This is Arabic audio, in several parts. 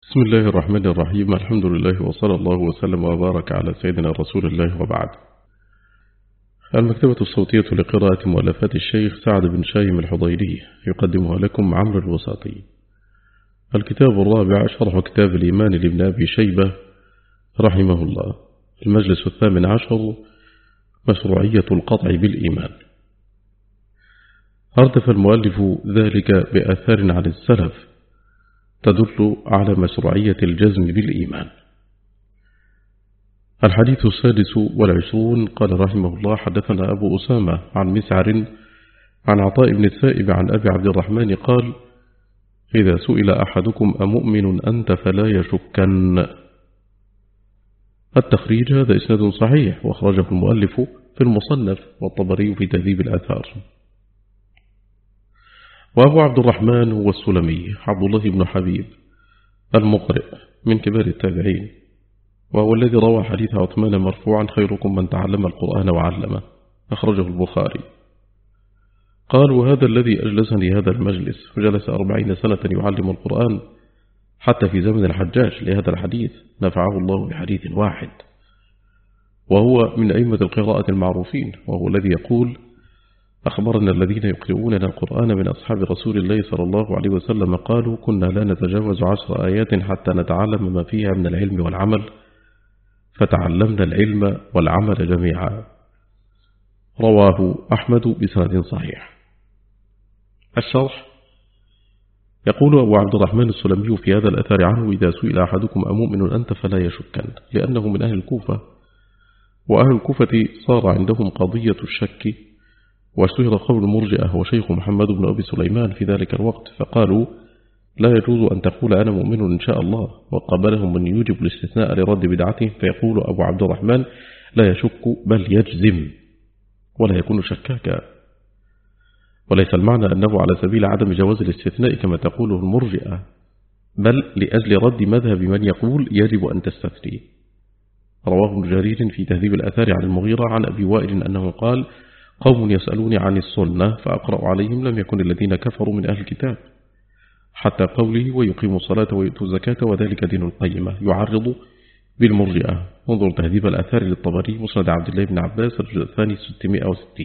بسم الله الرحمن الرحيم. الحمد لله وصلى الله وسلم وبارك على سيدنا رسول الله وبعد. المكتبة الصوتية لقراءة مؤلفات الشيخ سعد بن شايم الحضيري يقدمها لكم عمرو الوساطي. الكتاب الرابع شرح كتاب الإيمان لابن أبي شيبة رحمه الله. المجلس 18 مشروعية القطع بالإيمان. أردف المؤلف ذلك بآثار عن السلف تدل على مشروعية الجزم بالإيمان. الحديث 26 قال رحمه الله: حدثنا أبو أسامة عن مسعر عن عطاء بن السائب عن أبي عبد الرحمن قال: إذا سئل أحدكم أمؤمن أنت فلا يشكن. التخريج هذا إسناد صحيح، وأخرجه المؤلف في المصنف والطبري في تهذيب الآثار. وأبو عبد الرحمن هو السلمي عبد الله بن حبيب المقرئ من كبار التابعين، وهو الذي روى حديث عثمان مرفوعا: خيركم من تعلم القرآن وعلمه، أخرجه البخاري. قال: وهذا الذي أجلسني هذا المجلس، وجلس 40 سنة يعلم القرآن حتى في زمن الحجاج لهذا الحديث، نفعه الله بحديث واحد، وهو من أئمة القراءة المعروفين، وهو الذي يقول: أخبرنا الذين يقرؤوننا القرآن من أصحاب رسول الله صلى الله عليه وسلم قالوا: كنا لا نتجاوز 10 آيات حتى نتعلم ما فيها من العلم والعمل، فتعلمنا العلم والعمل جميعا. رواه أحمد بسند صحيح. الشرح يقول أبو عبد الرحمن السلمي في هذا الأثر عنه: إذا سئل أحدكم أمؤمن أنت فلا يشكن، لأنه من أهل الكوفة، وأهل الكوفة صار عندهم قضية الشك، واشتهر قول المرجئة وشيخ محمد بن أبي سليمان في ذلك الوقت، فقالوا: لا يجوز أن تقول أنا مؤمن إن شاء الله، وقبلهم من يوجب الاستثناء لرد بدعته، فيقول أبو عبد الرحمن: لا يشك بل يجزم، ولا يكون شكاكا. وليس المعنى أنه على سبيل عدم جواز الاستثناء كما تقوله المرجئة، بل لأجل رد مذهب من يقول يجب أن تستثني. رواه ابن جرير في تهذيب الآثار عن المغيرة عن أبي وائل أنه قال: قوم يسألوني عن السنة فأقرأ عليهم: لم يكن الذين كفروا من أهل الكتاب، حتى قوله: ويقيموا الصلاة ويؤتوا الزكاة وذلك دين القيمة، يعرض بالمرجئة. انظر تهذيب الآثار للطبري مسند عبد الله بن عباس الجزء الثاني 660.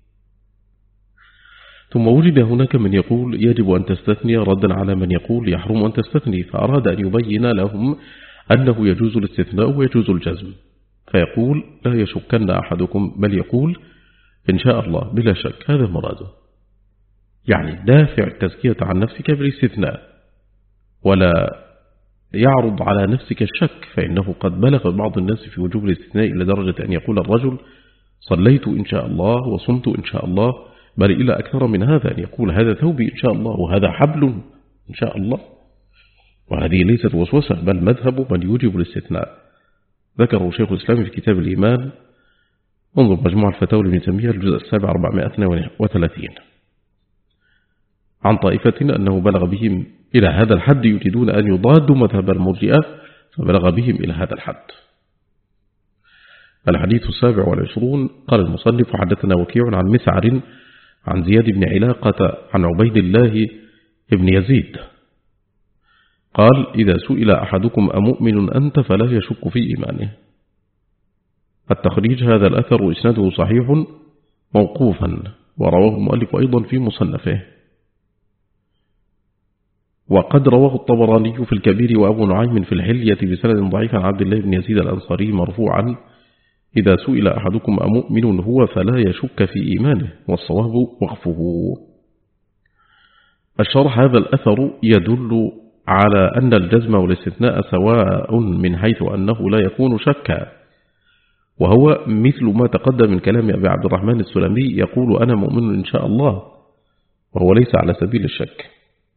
ثم وجد هناك من يقول يجب أن تستثني ردا على من يقول يحرم أن تستثني، فأراد أن يبين لهم أنه يجوز الاستثناء ويجوز الجزم، فيقول: لا يشكن أحدكم، بل يقول إن شاء الله بلا شك. هذا مراده، يعني دافع التزكية عن نفسك بالاستثناء، ولا يعرض على نفسك الشك، فإنه قد بلغ بعض الناس في وجوب الاستثناء إلى درجة أن يقول الرجل: صليت إن شاء الله وصمت إن شاء الله، بل إلى أكثر من هذا، أن يقول هذا ثوبي إن شاء الله، وهذا حبل إن شاء الله. وهذه ليست وسوسة، بل مذهب من يوجب الاستثناء، ذكره شيخ الإسلام في كتاب الإيمان. انظر مجموع الفتاوى لابن تيمية الجزء 7 432. عن طائفة أنه بلغ بهم إلى هذا الحد، يريدون أن يضادوا مذهب المرجئة، فبلغ بهم إلى هذا الحد. الحديث 27 قال المصنف: حدثنا وكيع عن مسعر عن زياد بن علاقة عن عبيد الله بن يزيد قال: إذا سئل أحدكم أمؤمن أنت فلا يشك في إيمانه. التخريج هذا الأثر إسناده صحيح موقوفا، ورواه المؤلف أيضا في مصنفه، وقد رواه الطبراني في الكبير وأبو نعيم في الحلية بسند ضعيف عن عبد الله بن يزيد الأنصاري مرفوعا: إذا سئل أحدكم أمؤمن هو فلا يشك في إيمانه، والصواب وقفه. الشرح هذا الأثر يدل على أن الجزم والاستثناء سواء من حيث أنه لا يكون شكا، وهو مثل ما تقدم من كلام أبي عبد الرحمن السلمي يقول: أنا مؤمن إن شاء الله، وهو ليس على سبيل الشك.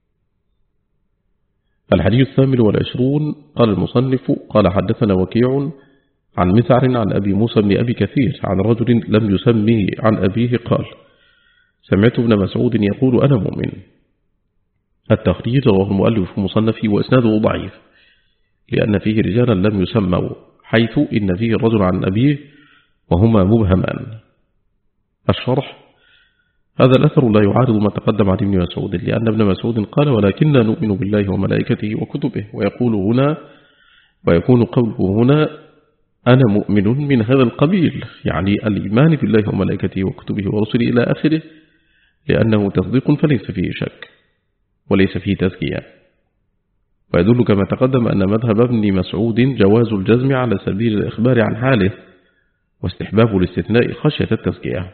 الحديث 28 قال المصنف: قال حدثنا وكيع عن مسعر عن أبي موسى بن أبي كثير عن رجل لم يسميه عن أبيه قال: سمعت ابن مسعود يقول: أنا مؤمن. التخريج رواه المؤلف في مصنفه، وإسناده ضعيف لأن فيه رجالا لم يسموا، حيث إن فيه الرجل عن أبيه وهما مبهمان. الشرح: هذا الأثر لا يعارض ما تقدم عن ابن مسعود، لأن ابن مسعود قال ولكننا نؤمن بالله وملائكته وكتبه، ويكون قوله هنا أنا مؤمن من هذا القبيل، يعني الإيمان بالله وملائكته وكتبه ورسله إلى آخره، لأنه تصديق فليس فيه شك وليس فيه تزكية. ويدل كما تقدم أن مذهب ابن مسعود جواز الجزم على سبيل الإخبار عن حاله، واستحباب الاستثناء خشية التزكية.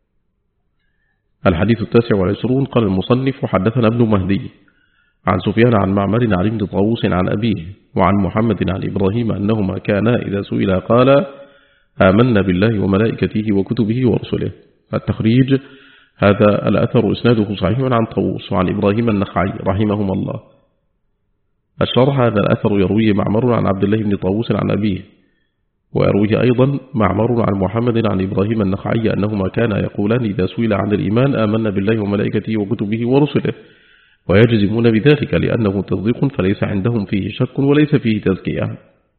الحديث 29 قال المصنف وحدثنا ابن مهدي عن سفيان عن معمر عن ابن طاووس عن أبيه وعن محمد عن إبراهيم أنهما كانا إذا سئلا قال آمنا بالله وملائكته وكتبه ورسله. التخريج: هذا الأثر إسناده صحيح عن طاووس وعن إبراهيم النخعي رحمهما الله. الشرح: هذا الأثر يرويه معمر عن عبد الله بن طاووس عن أبيه، ويرويه أيضا معمر عن محمد عن إبراهيم النخعي أنهما كانا يقولان إذا سئل عن الإيمان آمنا بالله وملائكته وكتبه ورسله، ويجزمون بذلك لأنه تصديق فليس عندهم فيه شك وليس فيه تزكية.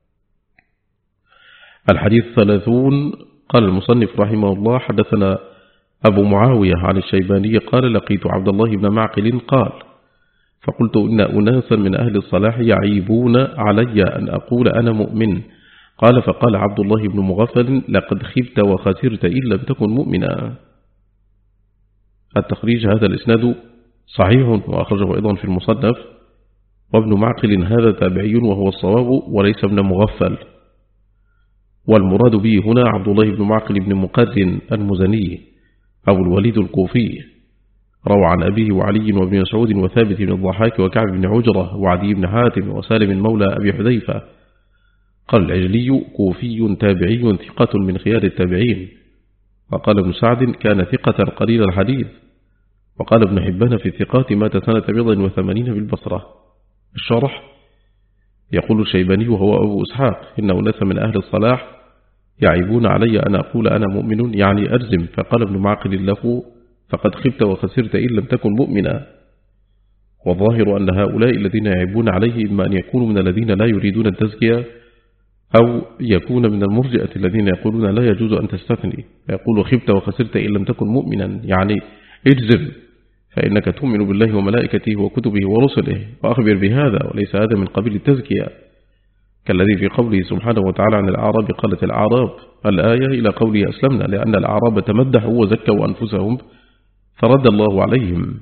الحديث 30 قال المصنف رحمه الله حدثنا أبو معاوية عن الشيباني قال لقيت عبد الله بن معقل قال فقلت إن أناسا من أهل الصلاح يعيبون علي أن أقول أنا مؤمن. قال فقال عبد الله بن مغفل لقد خبت وخسرت إن لم تكن مؤمنا. التخريج: هذا الإسناد صحيح وأخرجه أيضا في المصنف، وابن معقل هذا تابعي وهو الصواب وليس ابن مغفل، والمراد به هنا عبد الله بن معقل بن مقرن المزني أو الوليد الكوفي، روى عن أبيه وعلي وابن مسعود وثابت بن الضحاك وكعب بن عجرة وعدي بن حاتم وسالم مولى أبي حذيفة. قال العجلي كوفي تابعي ثقة من خيار التابعين. وقال ابن سعد كان ثقة قليل الحديث. وقال ابن حبان في الثقات مات سنة 87 بالبصرة. الشرح: يقول الشيباني وهو أبو إسحاق إن أناس من أهل الصلاح يعيبون علي أن أقول أنا مؤمن يعني أجزم. فقال ابن معقل له فقد خبت وخسرت إن لم تكن مؤمنا. والظاهر أن هؤلاء الذين يعيبون عليه إما أن يكونوا من الذين لا يريدون التزكية أو يكون من المرجئة الذين يقولون لا يجوز أن تستثني، فيقول خبت وخسرت إن لم تكن مؤمنا يعني اجزم فإنك تؤمن بالله وملائكته وكتبه ورسله وأخبر بهذا، وليس هذا من قبيل التزكية، كالذي في قوله سبحانه وتعالى عن الأعراب قالت الأعراب الآية إلى قوله أسلمنا، لأن الأعراب تمدحوا وزكوا أنفسهم فرد الله عليهم.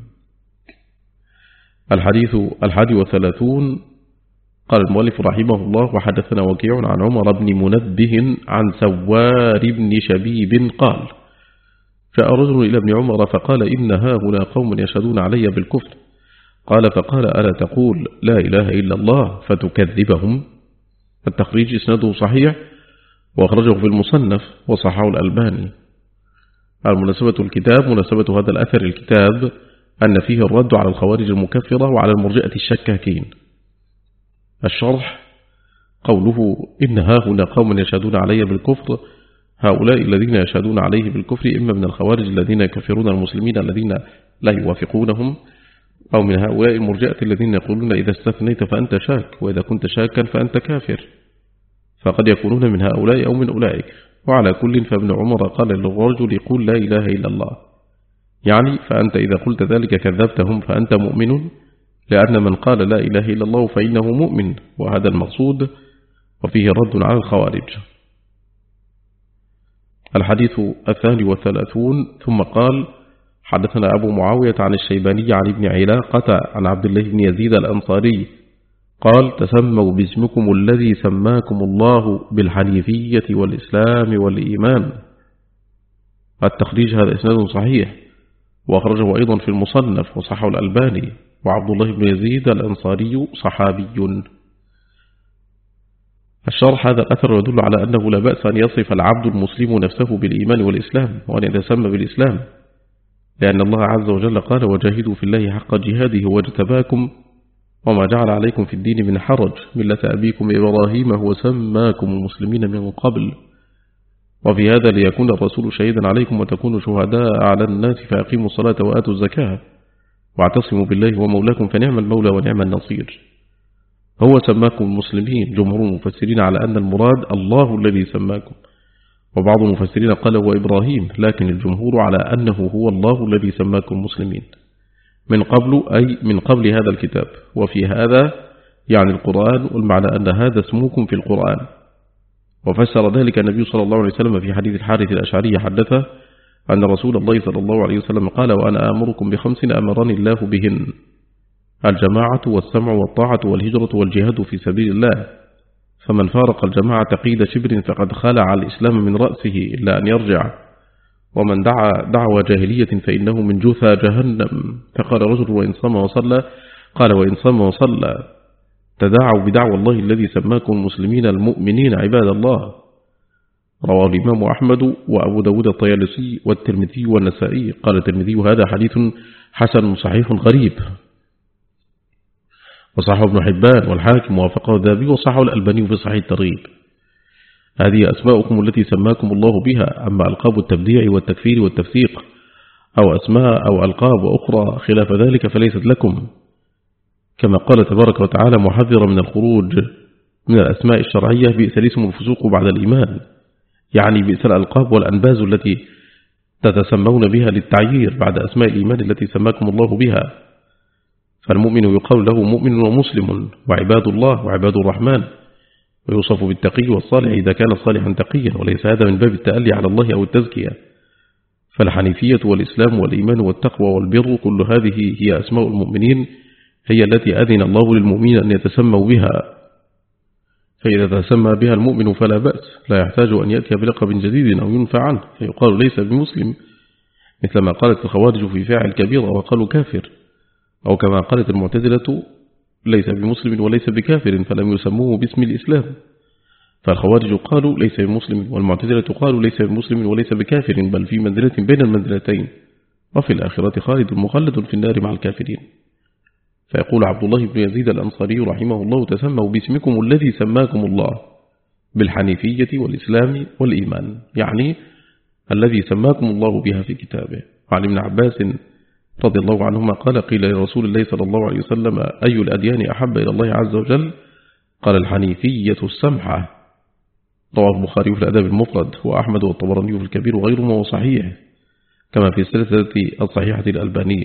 الحديث 31 قال المؤلف رحمه الله وحدثنا وكيع عن عمر بن منبه عن سوار بن شبيب قال جاء رجل إلى ابن عمر فقال إن هؤلاء قوم يشهدون علي بالكفر. قال فقال ألا تقول لا إله إلا الله فتكذبهم؟ التخريج: إسناده صحيح وأخرجه في المصنف وصححه الألباني. المناسبة الكتاب: مناسبة هذا الأثر الكتاب أن فيه الرد على الخوارج المكفرة وعلى المرجئة الشكاكين. الشرح: قوله إن هؤلاء قوم يشهدون علي بالكفر، هؤلاء الذين يشهدون عليه بالكفر إما من الخوارج الذين يكفرون المسلمين الذين لا يوافقونهم، أو من هؤلاء المرجئة الذين يقولون إذا استثنيت فأنت شاك، وإذا كنت شاكا فأنت كافر، فقد يكونون من هؤلاء أو من أولئك. وعلى كل فابن عمر قال للرجل يقول لا إله إلا الله، يعني فأنت إذا قلت ذلك كذبتهم فأنت مؤمن، لأن من قال لا إله إلا الله فإنه مؤمن، وهذا المقصود، وفيه رد على الخوارج. الحديث 32 ثم قال حدثنا أبو معاوية عن الشيباني عن ابن علاقة عن عبد الله بن يزيد الأنصاري قال تسموا باسمكم الذي سماكم الله بالحنيفية والإسلام والإيمان. التخريج: هذا إسناد صحيح وأخرجه أيضا في المصنف وصححه الألباني. وعبد الله بن يزيد الأنصاري صحابي. الشرح: هذا الأثر يدل على أنه لا بأس أن يصف العبد المسلم نفسه بالإيمان والإسلام وأن يتسمى بالإسلام، لأن الله عز وجل قال وجاهدوا في الله حق جهاده واجتباكم وما جعل عليكم في الدين من حرج ملة أبيكم إبراهيم هو سماكم المسلمين من قبل. وفي هذا ليكون الرسول شهيدا عليكم وتكونوا شهداء على الناس فأقيموا الصلاة وآتوا الزكاة واعتصموا بالله ومولاكم فنعم المولى ونعم النصير. هو سماكم المسلمين. جمهور المفسرين على أن المراد الله الذي سماكم، وبعض المفسرين قال هو إبراهيم، لكن الجمهور على أنه هو الله الذي سماكم مسلمين من قبل، أي من قبل هذا الكتاب. وفي هذا يعني القرآن، والمعنى أن هذا اسمكم في القرآن. وفسر ذلك النبي صلى الله عليه وسلم في حديث الحارث الأشعري حدثه أن رسول الله صلى الله عليه وسلم قال: وأنا آمركم ب5 أمرني الله بهن: الجماعة والسمع والطاعة والهجرة والجهاد في سبيل الله، فمن فارق الجماعة قيد شبر فقد خلع الإسلام من رأسه إلا أن يرجع، ومن دعا دعوى جاهلية فإنه من جثى جهنم. فقال رجل: وإن صام وصلى؟ قال: وإن صام وصلى. تداعوا بدعوى الله الذي سماكم المسلمين المؤمنين عباد الله. رواه الإمام أحمد وأبو داود الطيالسي والترمذي والنسائي. قال الترمذي: هذا حديث حسن صحيح غريب. وصححه ابن حبان والحاكم ووافقه الذهبي وصححه الألباني في صحيح الترغيب. هذه أسماؤكم التي سماكم الله بها. أما ألقاب التبديع والتكفير والتفسيق أو أسماء أو ألقاب أخرى خلاف ذلك فليست لكم، كما قال تبارك وتعالى محذرا من الخروج من الأسماء الشرعية: بئس الاسم الفسوق بعد الإيمان، يعني بئس الألقاب والأنباز التي تتسمون بها للتعيير بعد أسماء الإيمان التي سماكم الله بها. فالمؤمن يقال له مؤمن ومسلم وعباد الله وعباد الرحمن، ويوصف بالتقي والصالح إذا كان صالحا تقيا، وليس هذا من باب التألي على الله أو التزكية. فالحنيفية والإسلام والإيمان والتقوى والبر كل هذه هي أسماء المؤمنين، هي التي أذن الله للمؤمنين أن يتسموا بها. فإذا تسمى بها المؤمن فلا بأس، لا يحتاج أن يأتي بلقب جديد أو ينفع عنه فيقال ليس بمسلم، مثل ما قالت الخوارج في فاعل كبيرة وقالوا كافر، أو كما قالت المعتزلة ليس بمسلم وليس بكافر فلم يسموه باسم الإسلام. فالخوارج قالوا ليس بمسلم، والمعتزلة قالوا ليس بمسلم وليس بكافر، بل في منزلة بين المنزلتين، وفي الآخرة خالد مخلد في النار مع الكافرين. فيقول عبد الله بن يزيد الأنصاري رحمه الله: تسموا باسمكم الذي سماكم الله بالحنيفية والإسلام والإيمان، يعني الذي سماكم الله بها في كتابه. وعن ابن عباس رضي الله عنهما قال: قيل لرسول الله صلى الله عليه وسلم: أي الأديان أحب إلى الله عز وجل؟ قال: الحنيفية السمحة. رواه البخاري في الأدب المفرد وأحمد والطبراني في الكبير وغيرهم وهو صحيح، كما في السلسلة الصحيحة الألبانية.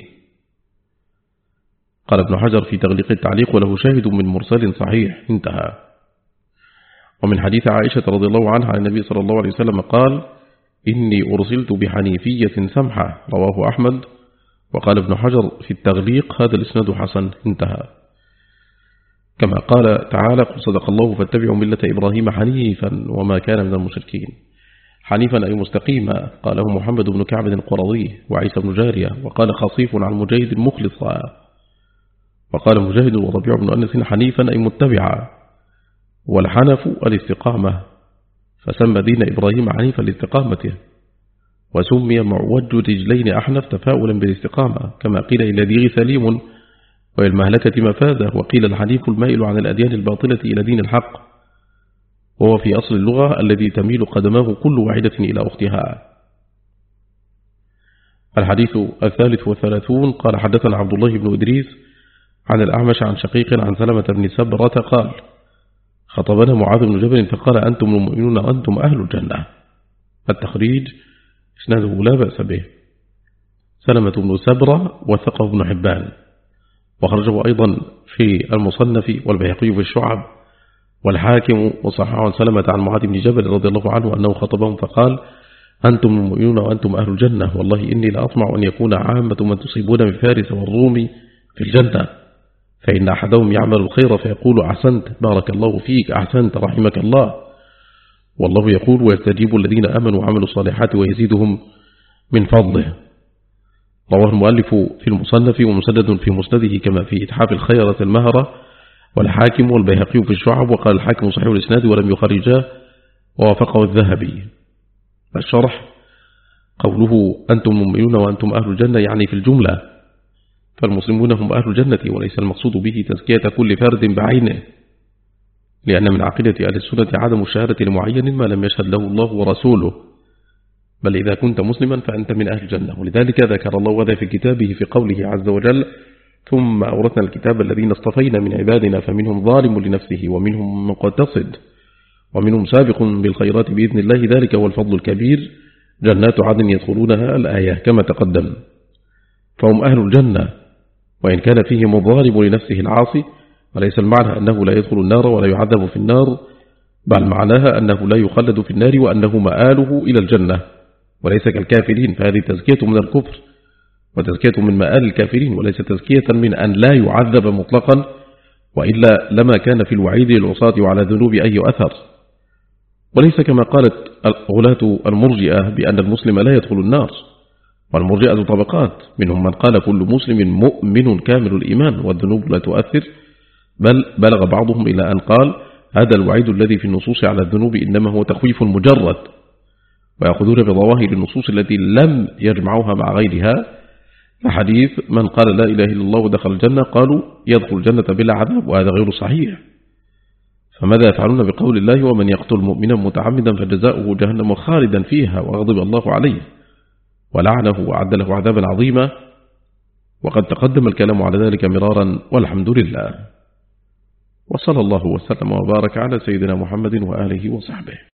قال ابن حجر في تغليق التعليق: وله شاهد من مرسل صحيح. انتهى. ومن حديث عائشة رضي الله عنها عن النبي صلى الله عليه وسلم قال: إني أرسلت بحنيفية سمحة. رواه أحمد. وقال ابن حجر في التغليق: هذا الإسناد حسن. انتهى. كما قال تعالى: قل صدق الله فاتبعوا ملة إبراهيم حنيفا وما كان من المشركين. حنيفا أي مستقيما. قاله محمد بن كعب القرظي وعيسى بن جارية. وقال خصيف عن مجاهد مخلصا. وقال مجاهد وربيع بن أنس: حنيفا أي متبعا. والحنف الاستقامة، فسمى دين إبراهيم حنيفا لاستقامته، وسمي معوج رجلين أحنف تفاؤلا بالاستقامة، كما قيل: إلى ديغ سليم والمهلكة مفازة. وقيل: الحنيف المائل عن الأديان الباطلة إلى دين الحق، وهو في أصل اللغة الذي تميل قدماه كل واحدة إلى أختها. الحديث 33 قال: حدثنا عبد الله بن إدريس عن الأعمش عن شقيق عن سلمة بن سبرة قال: خطبنا معاذ بن جبل فقال: أنتم المؤمنون وأنتم أهل الجنة. التخريج إسناده لا بأس به. سلمة بن سبرة وثقه ابن حبان، وخرجه أيضا في المصنف والبيهقي في الشعب والحاكم، وصححه عن سلمة عن معاذ بن جبل رضي الله عنه أنه خطبهم فقال: أنتم المؤمنون وأنتم أهل الجنة، والله إني لأطمع أن يكون عامة من تصيبون من فارس والروم في الجنة، فإن أحدهم يعمل الخير فيقول: أحسنت بارك الله فيك، أحسنت رحمك الله، والله يقول: ويستجيب الذين آمنوا وعملوا الصالحات ويزيدهم من فضله. رواه المؤلف في المصنف ومسدد في مسنده، كما في إتحاف الخيرة المهرة، والحاكم والبيهقي في الشعب. وقال الحاكم صحيح الإسناد ولم يخرجاه، ووافقه الذهبي. الشرح: قوله أنتم المؤمنون وأنتم أهل الجنة يعني في الجملة، فالمسلمون هم أهل الجنة، وليس المقصود به تزكية كل فرد بعينه، لأن من عقيدة أهل السنة عدم الشهادة لمعين ما لم يشهد له الله ورسوله، بل إذا كنت مسلما فأنت من أهل الجنة. ولذلك ذكر الله هذا في كتابه في قوله عز وجل: ثم أورثنا الكتاب الذين اصطفينا من عبادنا فمنهم ظالم لنفسه ومنهم مقتصد ومنهم سابق بالخيرات بإذن الله، ذلك هو الفضل الكبير، جنات عدن يدخلونها الآية كما تقدم. فهم أهل الجنة، وإن كان فيهم الظالم لنفسه العاصي، وليس المعنى أنه لا يدخل النار ولا يعذب في النار، بل معناها أنه لا يخلد في النار وأنه مآله إلى الجنة، وليس كالكافرين، فهذه تزكية من الكفر وتزكية من مآل الكافرين، وليس تزكية من أن لا يعذب مطلقا، وإلا لما كان في الوعيد للعصاة وعلى ذنوب أي أثر. وليس كما قالت غلاة المرجئة بأن المسلم لا يدخل النار، والمرجئة طبقات، منهم من قال كل مسلم مؤمن كامل الإيمان والذنوب لا تؤثر، بل بلغ بعضهم إلى أن قال هذا الوعيد الذي في النصوص على الذنوب إنما هو تخويف مجرد، ويأخذون بظواهر النصوص التي لم يجمعوها مع غيرها. حديث من قال لا إله إلا الله ودخل الجنة قالوا يدخل الجنة بلا عذاب، وهذا غير صحيح. فماذا يفعلون بقول الله ومن يقتل مؤمنا متعمدا فجزاؤه جهنم خالدا فيها وغضب الله عليه ولعنه وأعد له عذابا عظيما؟ وقد تقدم الكلام على ذلك مرارا، والحمد لله. وصلى الله وسلم وبارك على سيدنا محمد وآله وصحبه.